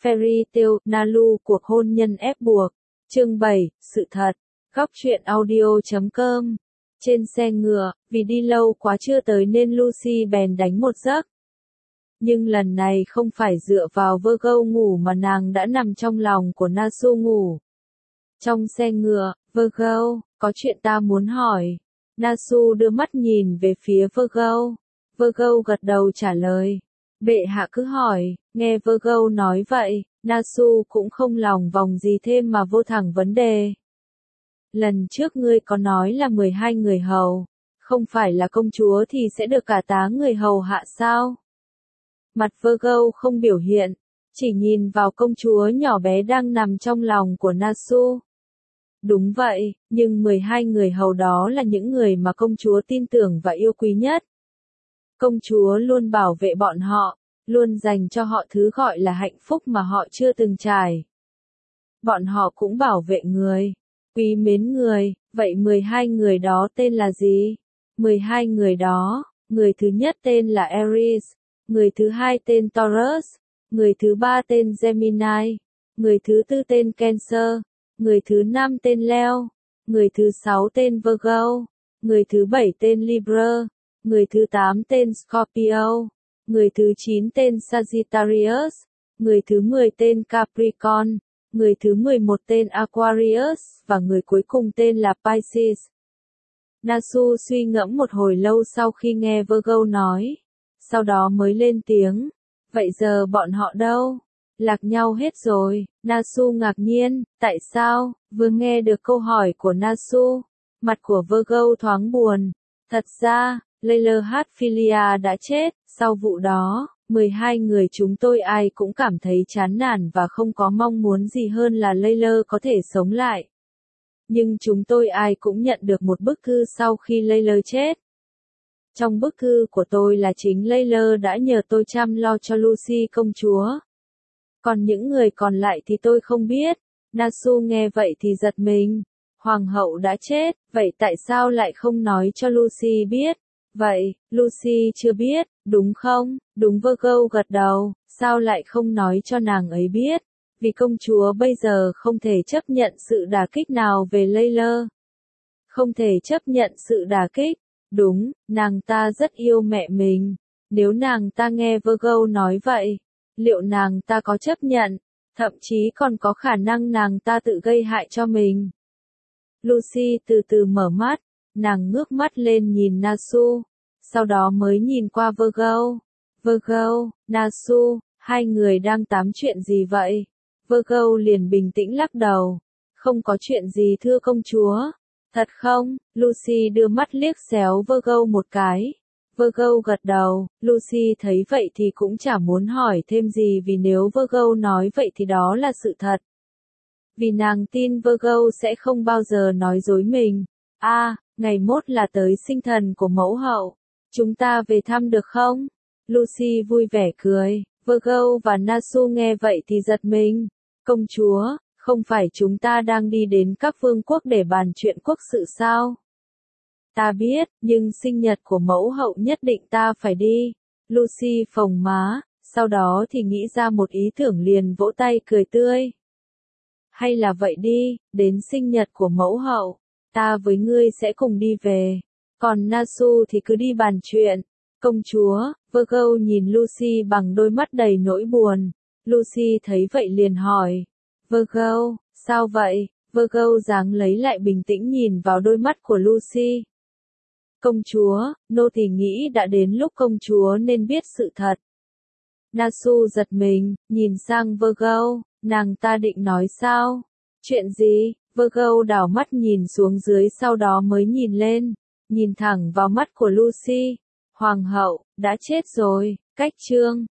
Fairy Tale, Nalu, cuộc hôn nhân ép buộc. Chương 7, sự thật. Góc truyện audio.com. Trên xe ngựa, vì đi lâu quá chưa tới nên Lucy bèn đánh một giấc. Nhưng lần này không phải dựa vào Virgo ngủ mà nàng đã nằm trong lòng của Nasu ngủ. Trong xe ngựa, Virgo, có chuyện ta muốn hỏi. Nasu đưa mắt nhìn về phía Virgo. Virgo gật đầu trả lời. Bệ hạ cứ hỏi, nghe Virgo nói vậy, Nasu cũng không lòng vòng gì thêm mà vô thẳng vấn đề. Lần trước ngươi có nói là 12 người hầu, không phải là công chúa thì sẽ được cả tá người hầu hạ sao? Mặt Virgo không biểu hiện, chỉ nhìn vào công chúa nhỏ bé đang nằm trong lòng của Nasu. Đúng vậy, nhưng 12 người hầu đó là những người mà công chúa tin tưởng và yêu quý nhất. Công chúa luôn bảo vệ bọn họ, luôn dành cho họ thứ gọi là hạnh phúc mà họ chưa từng trải. Bọn họ cũng bảo vệ người, quý mến người, vậy 12 người đó tên là gì? 12 người đó, người thứ nhất tên là Aries, người thứ hai tên Taurus, người thứ ba tên Gemini, người thứ tư tên Cancer, người thứ năm tên Leo, người thứ sáu tên Virgo, người thứ bảy tên Libra, người thứ 8 tên Scorpio, người thứ 9 tên Sagittarius, người thứ 10 tên Capricorn, người thứ 11 tên Aquarius, và người cuối cùng tên là Pisces. Nasu suy ngẫm một hồi lâu sau khi nghe Virgo nói, sau đó mới lên tiếng, vậy giờ bọn họ đâu? Lạc nhau hết rồi. Nasu ngạc nhiên, tại sao? Vừa nghe được câu hỏi của Nasu, mặt của Virgo thoáng buồn. Thật ra, Layla Hatfilia đã chết, sau vụ đó, 12 người chúng tôi ai cũng cảm thấy chán nản và không có mong muốn gì hơn là Layla có thể sống lại. Nhưng chúng tôi ai cũng nhận được một bức thư sau khi Layla chết. Trong bức thư của tôi là chính Layla đã nhờ tôi chăm lo cho Lucy công chúa. Còn những người còn lại thì tôi không biết. Nasu nghe vậy thì giật mình. Hoàng hậu đã chết, vậy tại sao lại không nói cho Lucy biết? Vậy, Lucy chưa biết, đúng không? Đúng, Virgo gật đầu, sao lại không nói cho nàng ấy biết? Vì công chúa bây giờ không thể chấp nhận sự đả kích nào về Layla. Không thể chấp nhận sự đả kích. Đúng, nàng ta rất yêu mẹ mình. Nếu nàng ta nghe Virgo nói vậy, liệu nàng ta có chấp nhận? Thậm chí còn có khả năng nàng ta tự gây hại cho mình. Lucy từ từ mở mắt, nàng ngước mắt lên nhìn Nasu, sau đó mới nhìn qua Virgo. Virgo, Nasu, hai người đang tám chuyện gì vậy? Virgo liền bình tĩnh lắc đầu. Không có chuyện gì thưa công chúa. Thật không? Lucy đưa mắt liếc xéo Virgo một cái. Virgo gật đầu, Lucy thấy vậy thì cũng chả muốn hỏi thêm gì vì nếu Virgo nói vậy thì đó là sự thật. Vì nàng tin Virgo sẽ không bao giờ nói dối mình. Ngày mốt là tới sinh thần của mẫu hậu. Chúng ta về thăm được không? Lucy vui vẻ cười. Virgo và Nasu nghe vậy thì giật mình. Công chúa, không phải chúng ta đang đi đến các vương quốc để bàn chuyện quốc sự sao? Ta biết, nhưng sinh nhật của mẫu hậu nhất định ta phải đi. Lucy phồng má, sau đó thì nghĩ ra một ý tưởng liền vỗ tay cười tươi. Hay là vậy đi, đến sinh nhật của mẫu hậu, ta với ngươi sẽ cùng đi về. Còn Nasu thì cứ đi bàn chuyện. Công chúa, Virgo nhìn Lucy bằng đôi mắt đầy nỗi buồn. Lucy thấy vậy liền hỏi. Virgo, sao vậy? Virgo dáng lấy lại bình tĩnh nhìn vào đôi mắt của Lucy. Công chúa, nô tỳ nghĩ đã đến lúc công chúa nên biết sự thật. Nasu giật mình, nhìn sang Virgo, nàng ta định nói sao? Chuyện gì? Virgo đảo mắt nhìn xuống dưới sau đó mới nhìn lên, nhìn thẳng vào mắt của Lucy. Hoàng hậu, đã chết rồi, cách chương.